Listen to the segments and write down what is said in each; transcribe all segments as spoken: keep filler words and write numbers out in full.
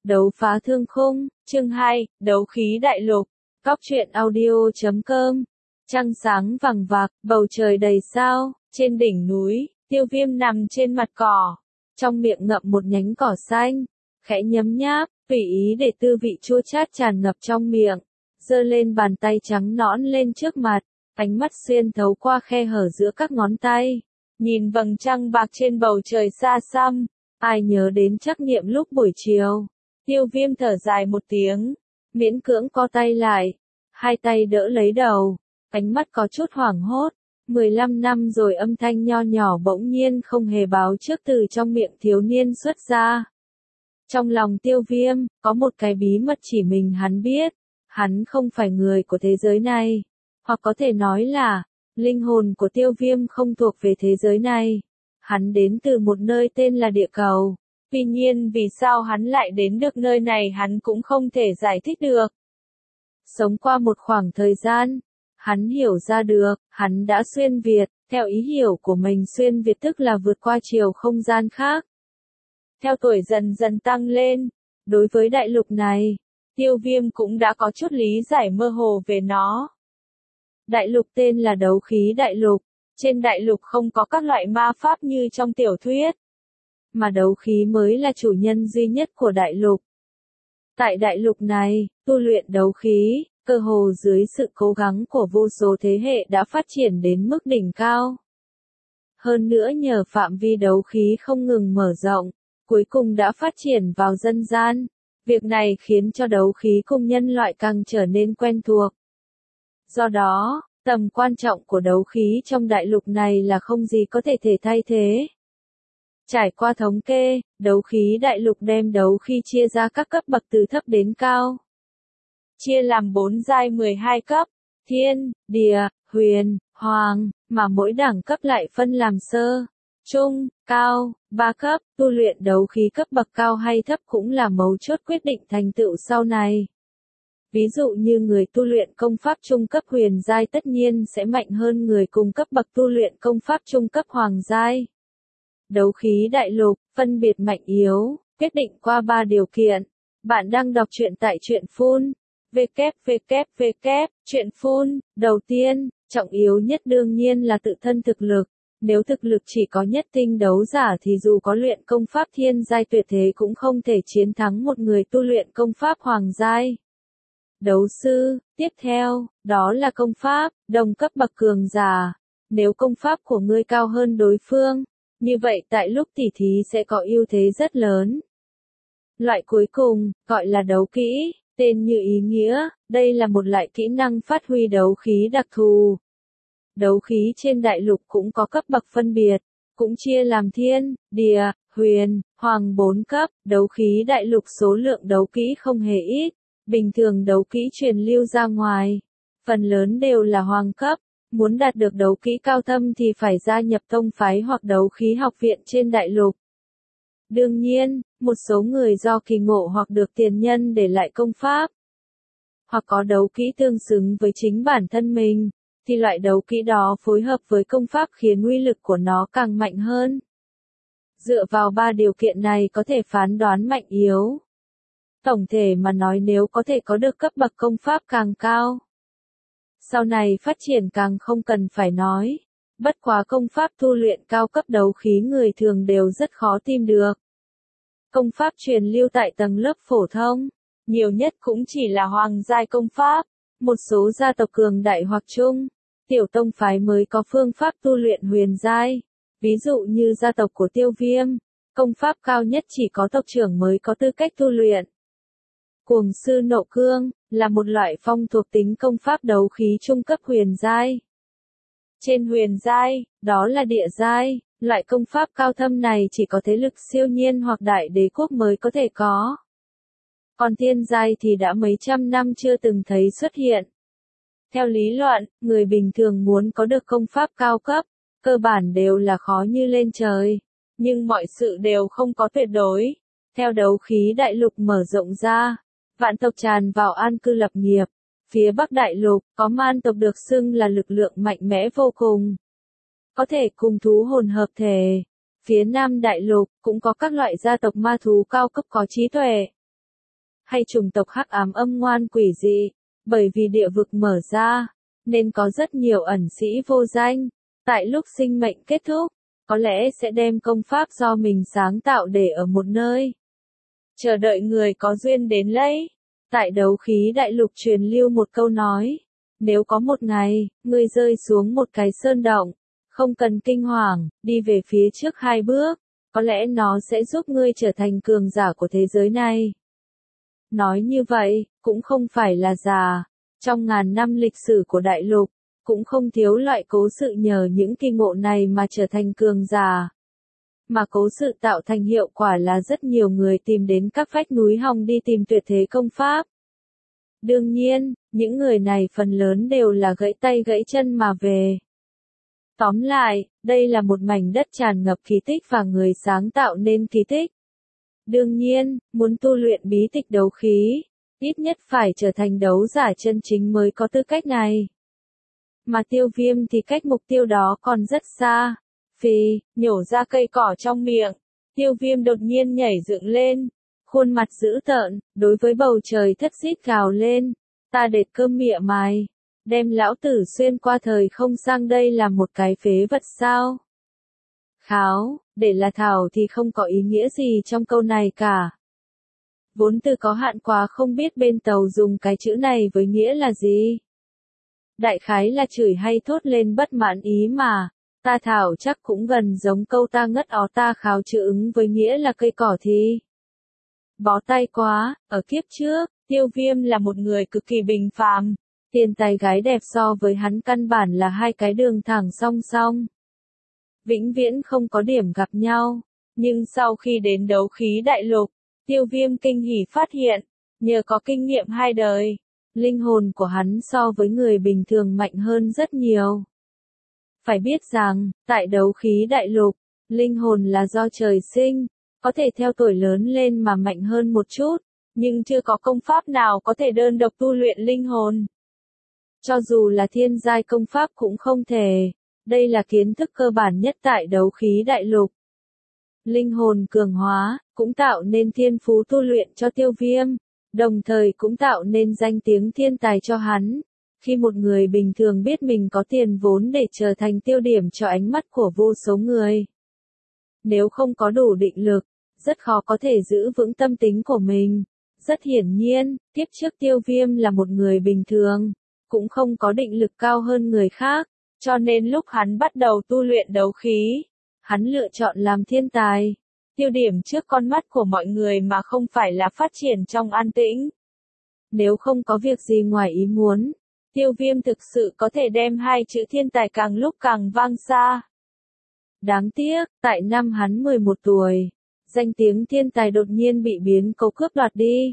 Đấu phá thương khung, chương hai, đấu khí đại lục, Cóc truyện audio chấm com. Trăng sáng vằng vặc, bầu trời đầy sao, trên đỉnh núi, Tiêu Viêm nằm trên mặt cỏ, trong miệng ngậm một nhánh cỏ xanh, khẽ nhấm nháp, tùy ý để tư vị chua chát tràn ngập trong miệng, giơ lên bàn tay trắng nõn lên trước mặt, ánh mắt xuyên thấu qua khe hở giữa các ngón tay, nhìn vầng trăng bạc trên bầu trời xa xăm, ai nhớ đến trắc nghiệm lúc buổi chiều. Tiêu Viêm thở dài một tiếng, miễn cưỡng co tay lại, hai tay đỡ lấy đầu, ánh mắt có chút hoảng hốt. mười lăm năm rồi âm thanh nho nhỏ bỗng nhiên không hề báo trước từ trong miệng thiếu niên xuất ra. Trong lòng Tiêu Viêm, có một cái bí mật chỉ mình hắn biết, hắn không phải người của thế giới này, hoặc có thể nói là, linh hồn của Tiêu Viêm không thuộc về thế giới này. Hắn đến từ một nơi tên là địa cầu. Tuy nhiên vì sao hắn lại đến được nơi này hắn cũng không thể giải thích được. Sống qua một khoảng thời gian, hắn hiểu ra được, hắn đã xuyên Việt, theo ý hiểu của mình xuyên Việt tức là vượt qua chiều không gian khác. Theo tuổi dần dần tăng lên, đối với đại lục này, Tiêu Viêm cũng đã có chút lý giải mơ hồ về nó. Đại lục tên là đấu khí đại lục, trên đại lục không có các loại ma pháp như trong tiểu thuyết, mà đấu khí mới là chủ nhân duy nhất của đại lục. Tại đại lục này, tu luyện đấu khí, cơ hồ dưới sự cố gắng của vô số thế hệ đã phát triển đến mức đỉnh cao. Hơn nữa nhờ phạm vi đấu khí không ngừng mở rộng, cuối cùng đã phát triển vào dân gian. Việc này khiến cho đấu khí cùng nhân loại càng trở nên quen thuộc. Do đó, tầm quan trọng của đấu khí trong đại lục này là không gì có thể thể thay thế. Trải qua thống kê, đấu khí đại lục đem đấu khí chia ra các cấp bậc từ thấp đến cao. Chia làm bốn giai mười hai cấp, thiên, địa, huyền, hoàng, mà mỗi đẳng cấp lại phân làm sơ, trung, cao, ba cấp. Tu luyện đấu khí cấp bậc cao hay thấp cũng là mấu chốt quyết định thành tựu sau này. Ví dụ như người tu luyện công pháp trung cấp huyền giai tất nhiên sẽ mạnh hơn người cùng cấp bậc tu luyện công pháp trung cấp hoàng giai. Đấu khí đại lục, phân biệt mạnh yếu, quyết định qua ba điều kiện. Bạn đang đọc truyện tại truyện phun. www. Truyện phun. Đầu tiên, trọng yếu nhất đương nhiên là tự thân thực lực. Nếu thực lực chỉ có nhất tinh đấu giả thì dù có luyện công pháp thiên giai tuyệt thế cũng không thể chiến thắng một người tu luyện công pháp hoàng giai. Đấu sư, tiếp theo, đó là công pháp, đồng cấp bậc cường giả. Nếu công pháp của ngươi cao hơn đối phương, như vậy tại lúc tỉ thí sẽ có ưu thế rất lớn. Loại cuối cùng, gọi là đấu kỹ, tên như ý nghĩa, đây là một loại kỹ năng phát huy đấu khí đặc thù. Đấu khí trên đại lục cũng có cấp bậc phân biệt, cũng chia làm thiên, địa, huyền, hoàng bốn cấp. Đấu khí đại lục số lượng đấu kỹ không hề ít, bình thường đấu kỹ truyền lưu ra ngoài, phần lớn đều là hoàng cấp. Muốn đạt được đấu kỹ cao thâm thì phải gia nhập tông phái hoặc đấu khí học viện trên đại lục. Đương nhiên, một số người do kỳ ngộ hoặc được tiền nhân để lại công pháp, hoặc có đấu kỹ tương xứng với chính bản thân mình, thì loại đấu kỹ đó phối hợp với công pháp khiến uy lực của nó càng mạnh hơn. Dựa vào ba điều kiện này có thể phán đoán mạnh yếu. Tổng thể mà nói nếu có thể có được cấp bậc công pháp càng cao, sau này phát triển càng không cần phải nói. Bất quá công pháp tu luyện cao cấp đấu khí người thường đều rất khó tìm được. Công pháp truyền lưu tại tầng lớp phổ thông, nhiều nhất cũng chỉ là hoàng giai công pháp, một số gia tộc cường đại hoặc trung, tiểu tông phái mới có phương pháp tu luyện huyền giai. Ví dụ như gia tộc của Tiêu Viêm, công pháp cao nhất chỉ có tộc trưởng mới có tư cách tu luyện. Cuồng sư nộ cương, là một loại phong thuộc tính công pháp đấu khí trung cấp huyền giai. Trên huyền giai, đó là địa giai, loại công pháp cao thâm này chỉ có thế lực siêu nhiên hoặc đại đế quốc mới có thể có. Còn thiên giai thì đã mấy trăm năm chưa từng thấy xuất hiện. Theo lý luận, người bình thường muốn có được công pháp cao cấp, cơ bản đều là khó như lên trời. Nhưng mọi sự đều không có tuyệt đối. Theo đấu khí đại lục mở rộng ra, vạn tộc tràn vào an cư lập nghiệp. Phía Bắc đại lục, có man tộc được xưng là lực lượng mạnh mẽ vô cùng, có thể cùng thú hồn hợp thể. Phía Nam đại lục, cũng có các loại gia tộc ma thú cao cấp có trí tuệ. hay chủng tộc hắc ám âm ngoan quỷ dị, bởi vì địa vực mở ra, nên có rất nhiều ẩn sĩ vô danh, tại lúc sinh mệnh kết thúc, có lẽ sẽ đem công pháp do mình sáng tạo để ở một nơi, chờ đợi người có duyên đến lấy. Tại đấu khí đại lục truyền lưu một câu nói, nếu có một ngày, ngươi rơi xuống một cái sơn động, không cần kinh hoàng, đi về phía trước hai bước, có lẽ nó sẽ giúp ngươi trở thành cường giả của thế giới này. Nói như vậy, cũng không phải là giả. Trong ngàn năm lịch sử của đại lục, cũng không thiếu loại cố sự nhờ những kỳ ngộ này mà trở thành cường giả. Mà cố sự tạo thành hiệu quả là rất nhiều người tìm đến các vách núi hòng đi tìm tuyệt thế công pháp. Đương nhiên, những người này phần lớn đều là gãy tay gãy chân mà về. Tóm lại, đây là một mảnh đất tràn ngập kỳ tích và người sáng tạo nên kỳ tích. Đương nhiên, muốn tu luyện bí tịch đấu khí, ít nhất phải trở thành đấu giả chân chính mới có tư cách này. Mà Tiêu Viêm thì cách mục tiêu đó còn rất xa. Phì, nhổ ra cây cỏ trong miệng, Tiêu Viêm đột nhiên nhảy dựng lên, khuôn mặt dữ tợn, đối với bầu trời thất xít gào lên, ta đệt cơm mịa mày, đem lão tử xuyên qua thời không sang đây là một cái phế vật sao? Kháo, để là thảo thì không có ý nghĩa gì trong câu này cả. Vốn từ có hạn quá không biết bên tàu dùng cái chữ này với nghĩa là gì. Đại khái là chửi hay thốt lên bất mãn ý mà, ta thảo chắc cũng gần giống câu ta ngất ó ta kháo chữ ứng với nghĩa là cây cỏ thì. Bó tay quá, ở kiếp trước, Tiêu Viêm là một người cực kỳ bình phàm, tiền tài gái đẹp so với hắn căn bản là hai cái đường thẳng song song. Vĩnh viễn không có điểm gặp nhau, nhưng sau khi đến đấu khí đại lục, Tiêu Viêm kinh hỉ phát hiện, nhờ có kinh nghiệm hai đời, linh hồn của hắn so với người bình thường mạnh hơn rất nhiều. Phải biết rằng, tại đấu khí đại lục, linh hồn là do trời sinh, có thể theo tuổi lớn lên mà mạnh hơn một chút, nhưng chưa có công pháp nào có thể đơn độc tu luyện linh hồn. Cho dù là thiên giai công pháp cũng không thể, đây là kiến thức cơ bản nhất tại đấu khí đại lục. Linh hồn cường hóa, cũng tạo nên thiên phú tu luyện cho Tiêu Viêm, đồng thời cũng tạo nên danh tiếng thiên tài cho hắn. Khi một người bình thường biết mình có tiền vốn để trở thành tiêu điểm cho ánh mắt của vô số người. Nếu không có đủ định lực, rất khó có thể giữ vững tâm tính của mình. Rất hiển nhiên, kiếp trước Tiêu Viêm là một người bình thường, cũng không có định lực cao hơn người khác, cho nên lúc hắn bắt đầu tu luyện đấu khí, hắn lựa chọn làm thiên tài, tiêu điểm trước con mắt của mọi người mà không phải là phát triển trong an tĩnh. Nếu không có việc gì ngoài ý muốn, Tiêu Viêm thực sự có thể đem hai chữ thiên tài càng lúc càng vang xa. Đáng tiếc, tại năm hắn mười một tuổi, danh tiếng thiên tài đột nhiên bị biến cố cướp đoạt đi.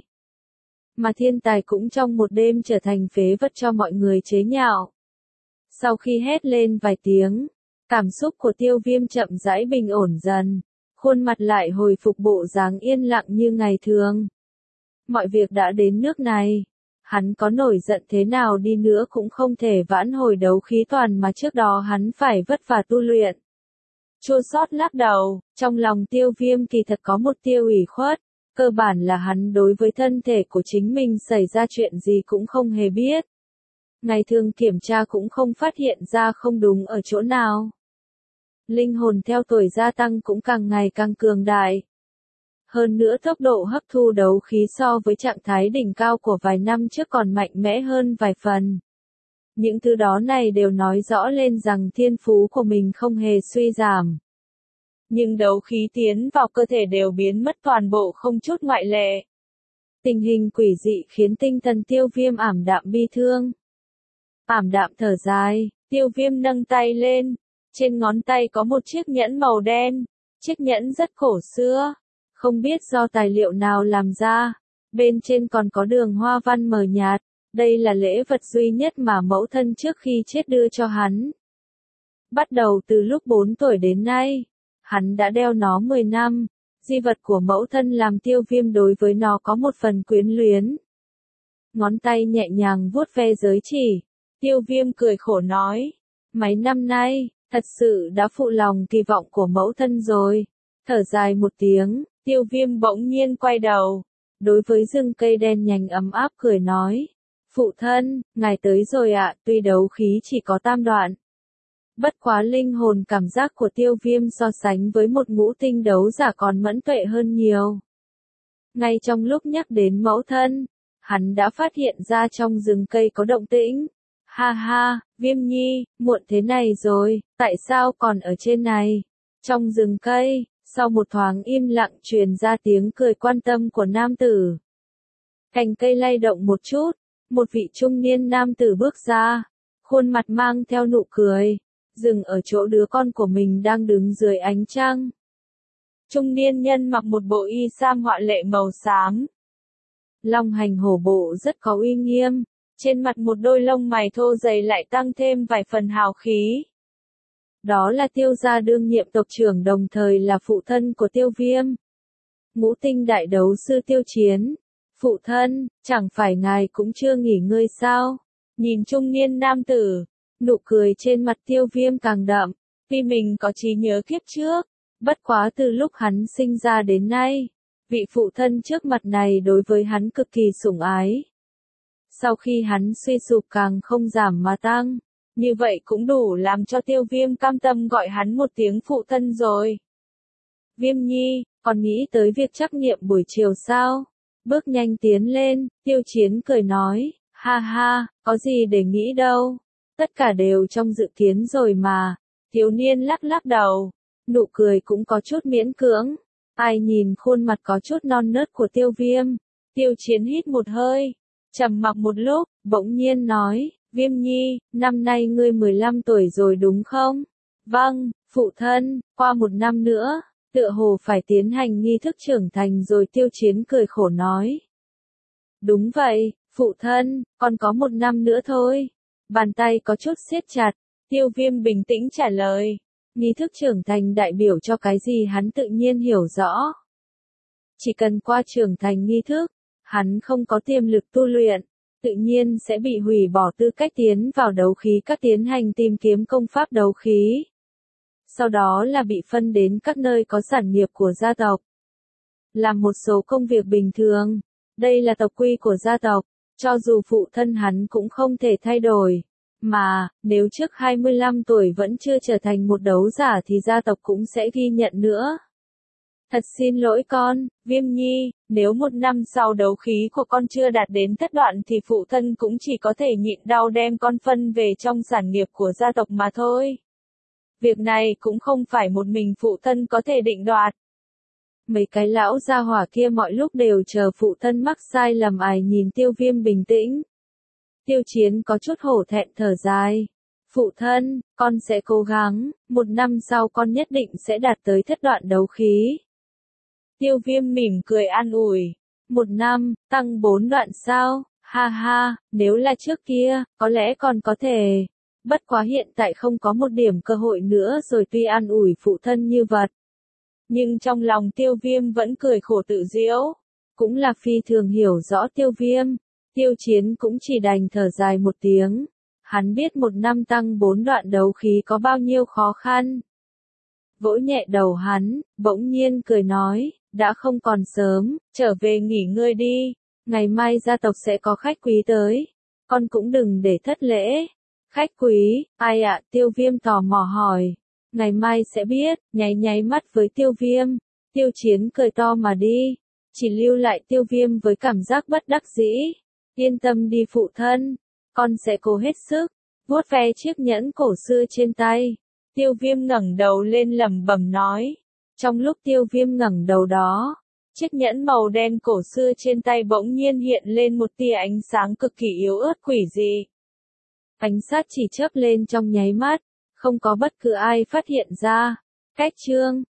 Mà thiên tài cũng trong một đêm trở thành phế vật cho mọi người chế nhạo. Sau khi hét lên vài tiếng, cảm xúc của Tiêu Viêm chậm rãi bình ổn dần, khuôn mặt lại hồi phục bộ dáng yên lặng như ngày thường. Mọi việc đã đến nước này, hắn có nổi giận thế nào đi nữa cũng không thể vãn hồi đấu khí toàn mà trước đó hắn phải vất vả tu luyện. Chua xót lắc đầu, trong lòng Tiêu Viêm kỳ thật có một tia ủy khuất, cơ bản là hắn đối với thân thể của chính mình xảy ra chuyện gì cũng không hề biết. Ngày thường kiểm tra cũng không phát hiện ra không đúng ở chỗ nào. Linh hồn theo tuổi gia tăng cũng càng ngày càng cường đại. Hơn nữa tốc độ hấp thu đấu khí so với trạng thái đỉnh cao của vài năm trước còn mạnh mẽ hơn vài phần. Những thứ đó này đều nói rõ lên rằng thiên phú của mình không hề suy giảm. Nhưng đấu khí tiến vào cơ thể đều biến mất toàn bộ không chút ngoại lệ. Tình hình quỷ dị khiến tinh thần Tiêu Viêm ảm đạm bi thương. Ảm đạm thở dài, Tiêu Viêm nâng tay lên, trên ngón tay có một chiếc nhẫn màu đen, chiếc nhẫn rất cổ xưa, không biết do tài liệu nào làm ra, bên trên còn có đường hoa văn mờ nhạt, đây là lễ vật duy nhất mà mẫu thân trước khi chết đưa cho hắn. Bắt đầu từ lúc bốn tuổi đến nay, hắn đã đeo nó mười năm, di vật của mẫu thân làm Tiêu Viêm đối với nó có một phần quyến luyến. Ngón tay nhẹ nhàng vuốt ve giới chỉ, Tiêu Viêm cười khổ nói, mấy năm nay, thật sự đã phụ lòng kỳ vọng của mẫu thân rồi. Thở dài một tiếng, Tiêu Viêm bỗng nhiên quay đầu, đối với rừng cây đen nhánh ấm áp cười nói. Phụ thân, ngài tới rồi ạ, tuy đấu khí chỉ có tam đoạn. Bất quá linh hồn cảm giác của tiêu viêm so sánh với một ngũ tinh đấu giả còn mẫn tuệ hơn nhiều. Ngay trong lúc nhắc đến mẫu thân, hắn đã phát hiện ra trong rừng cây có động tĩnh. Ha ha, Viêm Nhi, muộn thế này rồi, tại sao còn ở trên này? Trong rừng cây, sau một thoáng im lặng truyền ra tiếng cười quan tâm của nam tử. Cành cây lay động một chút, một vị trung niên nam tử bước ra, khuôn mặt mang theo nụ cười, dừng ở chỗ đứa con của mình đang đứng dưới ánh trăng. Trung niên nhân mặc một bộ y sam họa lệ màu xám. Long hành hổ bộ rất có uy nghiêm, trên mặt một đôi lông mày thô dày lại tăng thêm vài phần hào khí. Đó là Tiêu gia đương nhiệm tộc trưởng đồng thời là phụ thân của Tiêu Viêm. Ngũ tinh đại đấu sư Tiêu Chiến. Phụ thân, chẳng phải ngài cũng chưa nghỉ ngơi sao? Nhìn trung niên nam tử, nụ cười trên mặt Tiêu Viêm càng đậm, vì mình có trí nhớ kiếp trước. Bất quá từ lúc hắn sinh ra đến nay, vị phụ thân trước mặt này đối với hắn cực kỳ sủng ái. Sau khi hắn suy sụp càng không giảm mà tăng, như vậy cũng đủ làm cho Tiêu Viêm cam tâm gọi hắn một tiếng phụ thân rồi. Viêm Nhi, còn nghĩ tới việc trắc nghiệm buổi chiều sao? Bước nhanh tiến lên, Tiêu Chiến cười nói, ha ha, có gì để nghĩ đâu, tất cả đều trong dự kiến rồi mà. Thiếu niên lắc lắc đầu, nụ cười cũng có chút miễn cưỡng. Ai nhìn khuôn mặt có chút non nớt của Tiêu Viêm, Tiêu Chiến hít một hơi, trầm mặc một lúc, bỗng nhiên nói, Viêm Nhi, năm nay ngươi mười lăm tuổi rồi đúng không? Vâng, phụ thân, qua một năm nữa, tựa hồ phải tiến hành nghi thức trưởng thành rồi. Tiêu Chiến cười khổ nói. Đúng vậy, phụ thân, còn có một năm nữa thôi. Bàn tay có chút siết chặt, Tiêu Viêm bình tĩnh trả lời. Nghi thức trưởng thành đại biểu cho cái gì hắn tự nhiên hiểu rõ. Chỉ cần qua trưởng thành nghi thức, hắn không có tiềm lực tu luyện, tự nhiên sẽ bị hủy bỏ tư cách tiến vào đấu khí các tiến hành tìm kiếm công pháp đấu khí. Sau đó là bị phân đến các nơi có sản nghiệp của gia tộc. Làm một số công việc bình thường, đây là tộc quy của gia tộc, cho dù phụ thân hắn cũng không thể thay đổi. Mà, nếu trước hai mươi lăm tuổi vẫn chưa trở thành một đấu giả thì gia tộc cũng sẽ ghi nhận nữa. Thật xin lỗi con, Viêm Nhi, nếu một năm sau đấu khí của con chưa đạt đến thất đoạn thì phụ thân cũng chỉ có thể nhịn đau đem con phân về trong sản nghiệp của gia tộc mà thôi. Việc này cũng không phải một mình phụ thân có thể định đoạt. Mấy cái lão gia hỏa kia mọi lúc đều chờ phụ thân mắc sai lầm. Ai nhìn Tiêu Viêm bình tĩnh. Tiêu Chiến có chút hổ thẹn thở dài. Phụ thân, con sẽ cố gắng, một năm sau con nhất định sẽ đạt tới thất đoạn đấu khí. Tiêu Viêm mỉm cười an ủi. Một năm, tăng bốn đoạn sao? Ha ha, nếu là trước kia, có lẽ còn có thể. Bất quá hiện tại không có một điểm cơ hội nữa rồi. Tuy an ủi phụ thân như vật, nhưng trong lòng Tiêu Viêm vẫn cười khổ tự giễu. Cũng là phi thường hiểu rõ Tiêu Viêm. Tiêu Chiến cũng chỉ đành thở dài một tiếng. Hắn biết một năm tăng bốn đoạn đấu khí có bao nhiêu khó khăn. Vỗ nhẹ đầu hắn, bỗng nhiên cười nói, đã không còn sớm, trở về nghỉ ngơi đi. Ngày mai gia tộc sẽ có khách quý tới. Con cũng đừng để thất lễ. Khách quý, ai ạ? Tiêu Viêm tò mò hỏi. Ngày mai sẽ biết, nháy nháy mắt với Tiêu Viêm. Tiêu Chiến cười to mà đi. Chỉ lưu lại Tiêu Viêm với cảm giác bất đắc dĩ. Yên tâm đi phụ thân, con sẽ cố hết sức. Vuốt ve chiếc nhẫn cổ xưa trên tay. Tiêu Viêm ngẩng đầu lên lẩm bẩm nói. Trong lúc Tiêu Viêm ngẩng đầu đó, chiếc nhẫn màu đen cổ xưa trên tay bỗng nhiên hiện lên một tia ánh sáng cực kỳ yếu ớt quỷ dị. Ánh sát chỉ chớp lên trong nháy mắt, không có bất cứ ai phát hiện ra. Cách chương